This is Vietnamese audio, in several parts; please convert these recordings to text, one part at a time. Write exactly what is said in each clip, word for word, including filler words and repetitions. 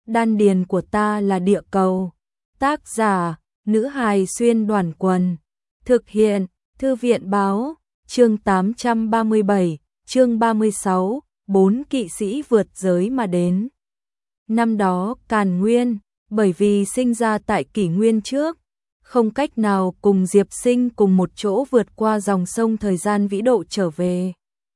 đan điền của ta là địa cầu. Tác giả, nữ hài xuyên đoàn quần. Thực hiện, thư viện báo, chương tám trăm ba mươi bảy, chương ba mươi sáu, bốn kỵ sĩ vượt giới mà đến. Năm đó, Càn Nguyên, bởi vì sinh ra tại kỷ nguyên trước, không cách nào cùng Diệp Sinh cùng một chỗ vượt qua dòng sông thời gian vĩ độ trở về.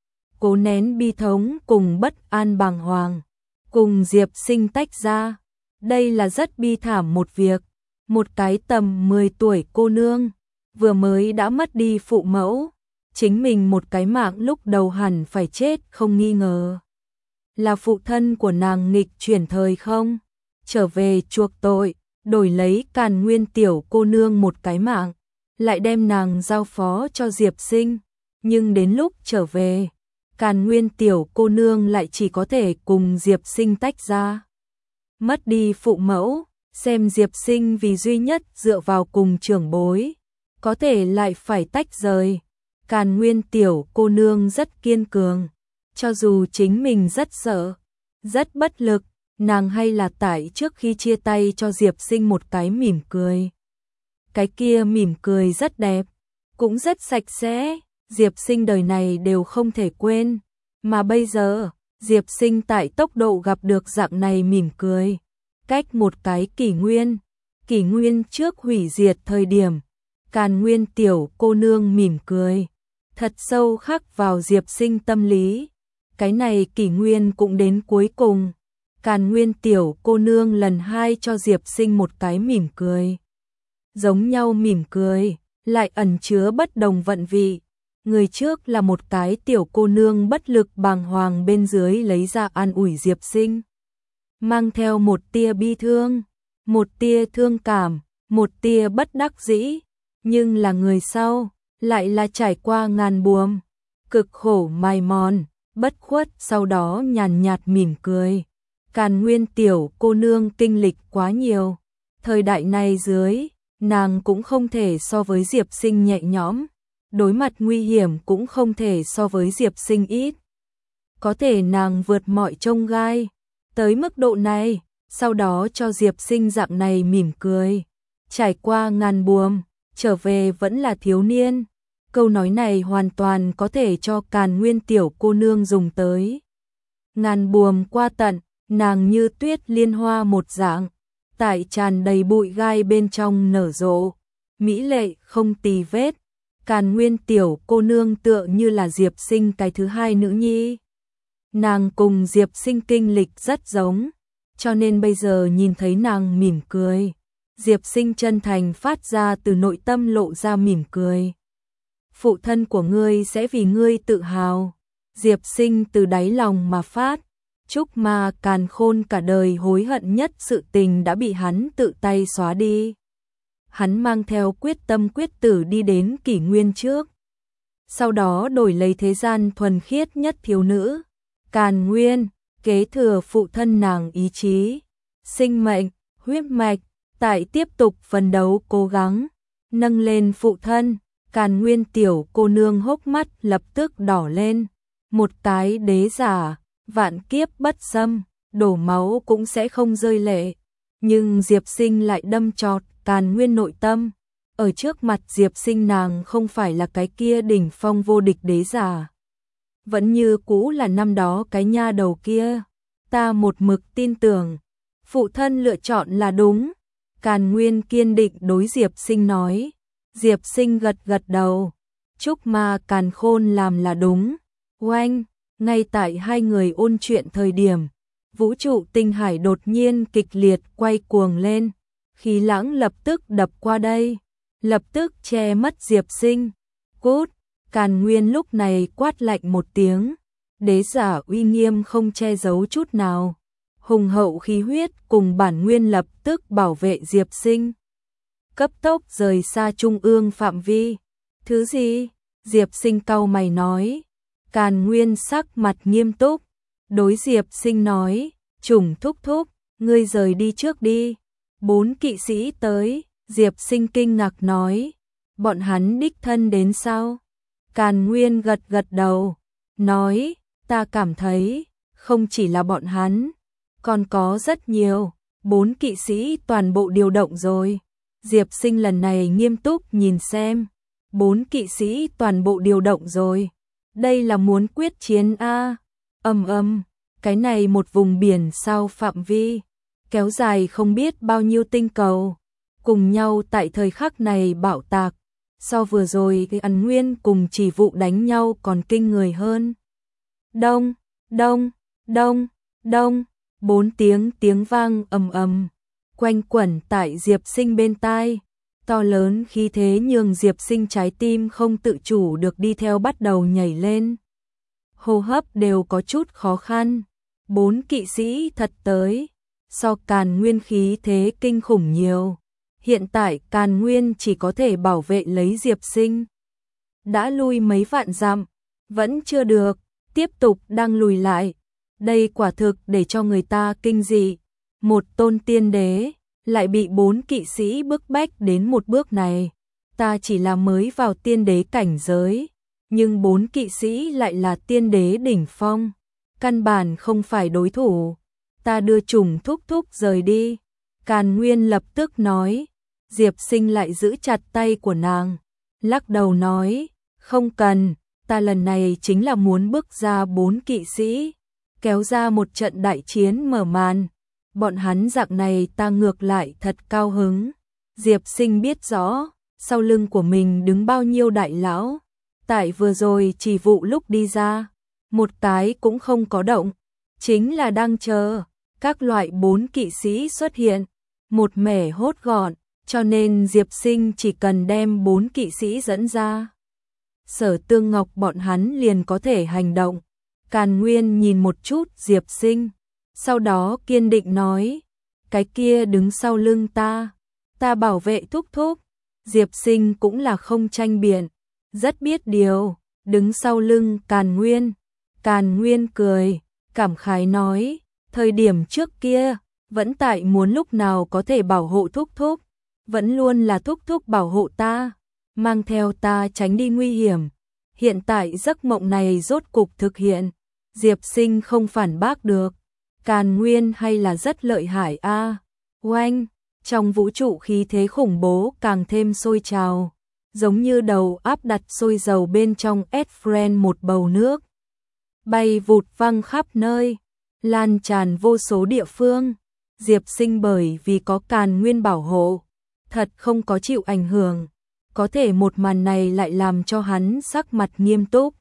Cố nén bi thống cùng bất an bàng hoàng, cùng Diệp Sinh tách ra. Đây là rất bi thảm một việc, một cái tầm mười tuổi cô nương, vừa mới đã mất đi phụ mẫu, chính mình một cái mạng lúc đầu hẳn phải chết không nghi ngờ. Là phụ thân của nàng nghịch chuyển thời không, trở về chuộc tội, đổi lấy Càn Nguyên tiểu cô nương một cái mạng, lại đem nàng giao phó cho Diệp Sinh, nhưng đến lúc trở về, Càn Nguyên tiểu cô nương lại chỉ có thể cùng Diệp Sinh tách ra. Mất đi phụ mẫu, xem Diệp Sinh vì duy nhất dựa vào cùng trưởng bối, có thể lại phải tách rời. Càn Nguyên tiểu cô nương rất kiên cường, cho dù chính mình rất sợ, rất bất lực, nàng hay là tại trước khi chia tay cho Diệp Sinh một cái mỉm cười. Cái kia mỉm cười rất đẹp, cũng rất sạch sẽ, Diệp Sinh đời này đều không thể quên, mà bây giờ, Diệp Sinh tại tốc độ gặp được dạng này mỉm cười, cách một cái kỷ nguyên, kỷ nguyên trước hủy diệt thời điểm, Càn Nguyên tiểu cô nương mỉm cười, thật sâu khắc vào Diệp Sinh tâm lý. Cái này kỷ nguyên cũng đến cuối cùng, Càn Nguyên tiểu cô nương lần hai cho Diệp Sinh một cái mỉm cười. Giống nhau mỉm cười, lại ẩn chứa bất đồng vận vị. Người trước là một cái tiểu cô nương bất lực bàng hoàng bên dưới lấy ra an ủi Diệp Sinh, mang theo một tia bi thương, một tia thương cảm, một tia bất đắc dĩ, nhưng là người sau, lại là trải qua ngàn buồm, cực khổ mài mòn, bất khuất, sau đó nhàn nhạt mỉm cười. Càn Nguyên tiểu cô nương kinh lịch quá nhiều, thời đại này dưới, nàng cũng không thể so với Diệp Sinh nhẹ nhõm, đối mặt nguy hiểm cũng không thể so với Diệp Sinh ít. Có thể nàng vượt mọi chông gai, tới mức độ này, sau đó cho Diệp Sinh dạng này mỉm cười. Trải qua ngàn buồm, trở về vẫn là thiếu niên. Câu nói này hoàn toàn có thể cho Càn Nguyên tiểu cô nương dùng tới. Ngàn buồm qua tận, nàng như tuyết liên hoa một dạng, tại tràn đầy bụi gai bên trong nở rộ, mỹ lệ không tì vết. Càn Nguyên tiểu cô nương tựa như là Diệp Sinh cái thứ hai nữ nhi. Nàng cùng Diệp Sinh kinh lịch rất giống, cho nên bây giờ nhìn thấy nàng mỉm cười, Diệp Sinh chân thành phát ra từ nội tâm lộ ra mỉm cười. Phụ thân của ngươi sẽ vì ngươi tự hào. Diệp Sinh từ đáy lòng mà phát, chúc mà Càn Khôn cả đời hối hận nhất sự tình đã bị hắn tự tay xóa đi. Hắn mang theo quyết tâm quyết tử đi đến kỷ nguyên trước, sau đó đổi lấy thế gian thuần khiết nhất thiếu nữ, Càn Nguyên, kế thừa phụ thân nàng ý chí, sinh mệnh, huyết mạch, tại tiếp tục phấn đấu cố gắng, nâng lên phụ thân. Càn Nguyên tiểu cô nương hốc mắt lập tức đỏ lên, một cái đế giả, vạn kiếp bất xâm, đổ máu cũng sẽ không rơi lệ. Nhưng Diệp Sinh lại đâm chọt Càn Nguyên nội tâm, ở trước mặt Diệp Sinh nàng không phải là cái kia đỉnh phong vô địch đế giả. Vẫn như cũ là năm đó cái nha đầu kia, ta một mực tin tưởng, phụ thân lựa chọn là đúng. Càn Nguyên kiên định đối Diệp Sinh nói. Diệp Sinh gật gật đầu, chúc mà Càn Khôn làm là đúng. Oanh, ngay tại hai người ôn chuyện thời điểm, vũ trụ tinh hải đột nhiên kịch liệt quay cuồng lên, khí lãng lập tức đập qua đây, lập tức che mất Diệp Sinh. Cút, Càn Nguyên lúc này quát lạnh một tiếng, đế giả uy nghiêm không che giấu chút nào, hùng hậu khí huyết cùng bản nguyên lập tức bảo vệ Diệp Sinh. Cấp tốc rời xa trung ương phạm vi. Thứ gì? Diệp Sinh cau mày nói. Càn Nguyên sắc mặt nghiêm túc, đối Diệp Sinh nói, Trùng thúc thúc, ngươi rời đi trước đi. Bốn kỵ sĩ tới, Diệp Sinh kinh ngạc nói, bọn hắn đích thân đến sao? Càn Nguyên gật gật đầu, nói, ta cảm thấy, không chỉ là bọn hắn, còn có rất nhiều, Bốn kỵ sĩ toàn bộ điều động rồi. Diệp Sinh lần này nghiêm túc nhìn xem. Bốn kỵ sĩ toàn bộ điều động rồi. Đây là muốn quyết chiến a. Ầm ầm, cái này một vùng biển sao phạm vi kéo dài không biết bao nhiêu tinh cầu, cùng nhau tại thời khắc này bạo tạc. So vừa rồi cái Ẩn Nguyên cùng Chỉ Vụ đánh nhau còn kinh người hơn. Đông, đông, đông, đông, bốn tiếng tiếng vang ầm ầm quanh quẩn tại Diệp Sinh bên tai, to lớn khí thế nhường Diệp Sinh trái tim không tự chủ được đi theo bắt đầu nhảy lên. Hô hấp đều có chút khó khăn. Bốn kỵ sĩ thật tới, so Càn Nguyên khí thế kinh khủng nhiều. Hiện tại Càn Nguyên chỉ có thể bảo vệ lấy Diệp Sinh. Đã lui mấy vạn dặm, vẫn chưa được, tiếp tục đang lùi lại. Đây quả thực để cho người ta kinh dị. Một tôn tiên đế lại bị bốn kỵ sĩ bức bách đến một bước này. Ta chỉ là mới vào tiên đế cảnh giới, nhưng bốn kỵ sĩ lại là tiên đế đỉnh phong, căn bản không phải đối thủ. Ta đưa Trùng thúc thúc rời đi. Càn Nguyên lập tức nói. Diệp Sinh lại giữ chặt tay của nàng, lắc đầu nói, không cần, ta lần này chính là muốn bước ra bốn kỵ sĩ, kéo ra một trận đại chiến mở màn. Bọn hắn dạng này ta ngược lại thật cao hứng. Diệp Sinh biết rõ, sau lưng của mình đứng bao nhiêu đại lão. Tại vừa rồi Chỉ Vụ lúc đi ra, một cái cũng không có động, chính là đang chờ các loại bốn kỵ sĩ xuất hiện, một mẻ hốt gọn, cho nên Diệp Sinh chỉ cần đem bốn kỵ sĩ dẫn ra. Sở Tương Ngọc bọn hắn liền có thể hành động. Càn Nguyên nhìn một chút Diệp Sinh, sau đó kiên định nói, cái kia đứng sau lưng ta, ta bảo vệ thúc thúc. Diệp Sinh cũng là không tranh biện, rất biết điều, đứng sau lưng Càn Nguyên. Càn Nguyên cười, cảm khái nói, thời điểm trước kia, vẫn tại muốn lúc nào có thể bảo hộ thúc thúc, vẫn luôn là thúc thúc bảo hộ ta, mang theo ta tránh đi nguy hiểm. Hiện tại giấc mộng này rốt cục thực hiện. Diệp Sinh không phản bác được. Càn Nguyên hay là rất lợi hại a. À. Oanh, trong vũ trụ khí thế khủng bố càng thêm sôi trào, giống như đầu áp đặt sôi dầu bên trong Esfren một bầu nước. Bay vụt văng khắp nơi, lan tràn vô số địa phương. Diệp Sinh bởi vì có Càn Nguyên bảo hộ, thật không có chịu ảnh hưởng, có thể một màn này lại làm cho hắn sắc mặt nghiêm túc.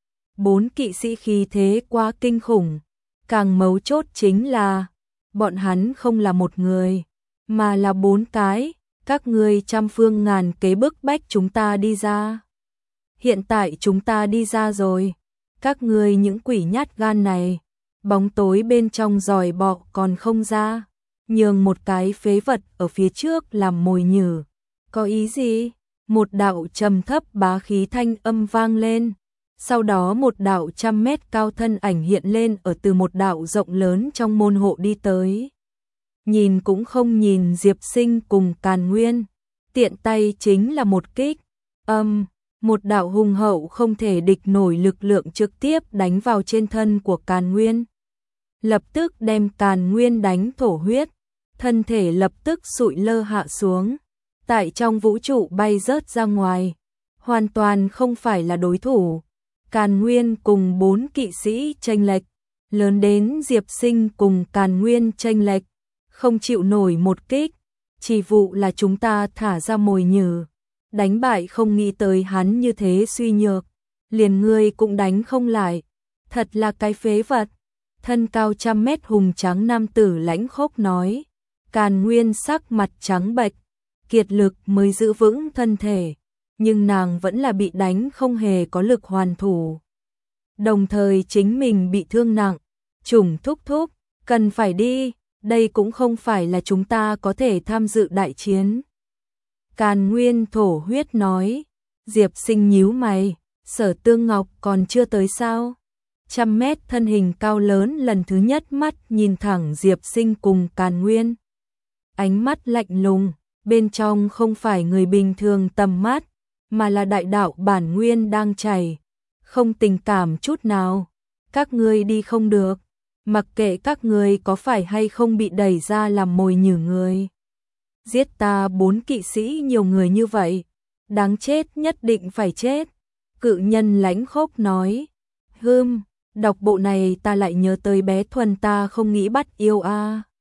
Bốn kỵ sĩ khí thế quá kinh khủng, càng mấu chốt chính là bọn hắn không là một người, mà là bốn cái, các ngươi trăm phương ngàn kế bức bách chúng ta đi ra. Hiện tại chúng ta đi ra rồi, các ngươi những quỷ nhát gan này, bóng tối bên trong giòi bọ còn không ra, nhường một cái phế vật ở phía trước làm mồi nhử. Có ý gì? Một đạo trầm thấp bá khí thanh âm vang lên. Sau đó một đạo trăm mét cao thân ảnh hiện lên ở từ một đạo rộng lớn trong môn hộ đi tới. Nhìn cũng không nhìn Diệp Sinh cùng Càn Nguyên, tiện tay chính là một kích. Âm, một đạo hùng hậu không thể địch nổi lực lượng trực tiếp đánh vào trên thân của Càn Nguyên. Lập tức đem Càn Nguyên đánh thổ huyết, thân thể lập tức sụi lơ hạ xuống, tại trong vũ trụ bay rớt ra ngoài, hoàn toàn không phải là đối thủ. Càn Nguyên cùng bốn kỵ sĩ chênh lệch, lớn đến Diệp Sinh cùng Càn Nguyên chênh lệch, không chịu nổi một kích. Chỉ Vụ là chúng ta thả ra mồi nhử, đánh bại không nghĩ tới hắn như thế suy nhược, liền ngươi cũng đánh không lại, thật là cái phế vật. Thân cao trăm mét hùng tráng nam tử lãnh khốc nói. Càn Nguyên sắc mặt trắng bệch, kiệt lực mới giữ vững thân thể, nhưng nàng vẫn là bị đánh không hề có lực hoàn thủ. Đồng thời chính mình bị thương nặng. Trùng thúc thúc, cần phải đi, đây cũng không phải là chúng ta có thể tham dự đại chiến. Càn Nguyên thổ huyết nói. Diệp Sinh nhíu mày, Sở Tương Ngọc còn chưa tới sao? Trăm mét thân hình cao lớn lần thứ nhất mắt nhìn thẳng Diệp Sinh cùng Càn Nguyên. Ánh mắt lạnh lùng, bên trong không phải người bình thường tầm mắt, mà là đại đạo bản nguyên đang chảy, không tình cảm chút nào. Các ngươi đi không được. mặc kệ các người có phải hay không bị đẩy ra làm mồi nhử người. Giết ta bốn kỵ sĩ nhiều người như vậy, đáng chết nhất định phải chết. Cự nhân lãnh khốc nói, hưm, đọc bộ này ta lại nhớ tới bé Thuần ta không nghĩ bắt yêu a.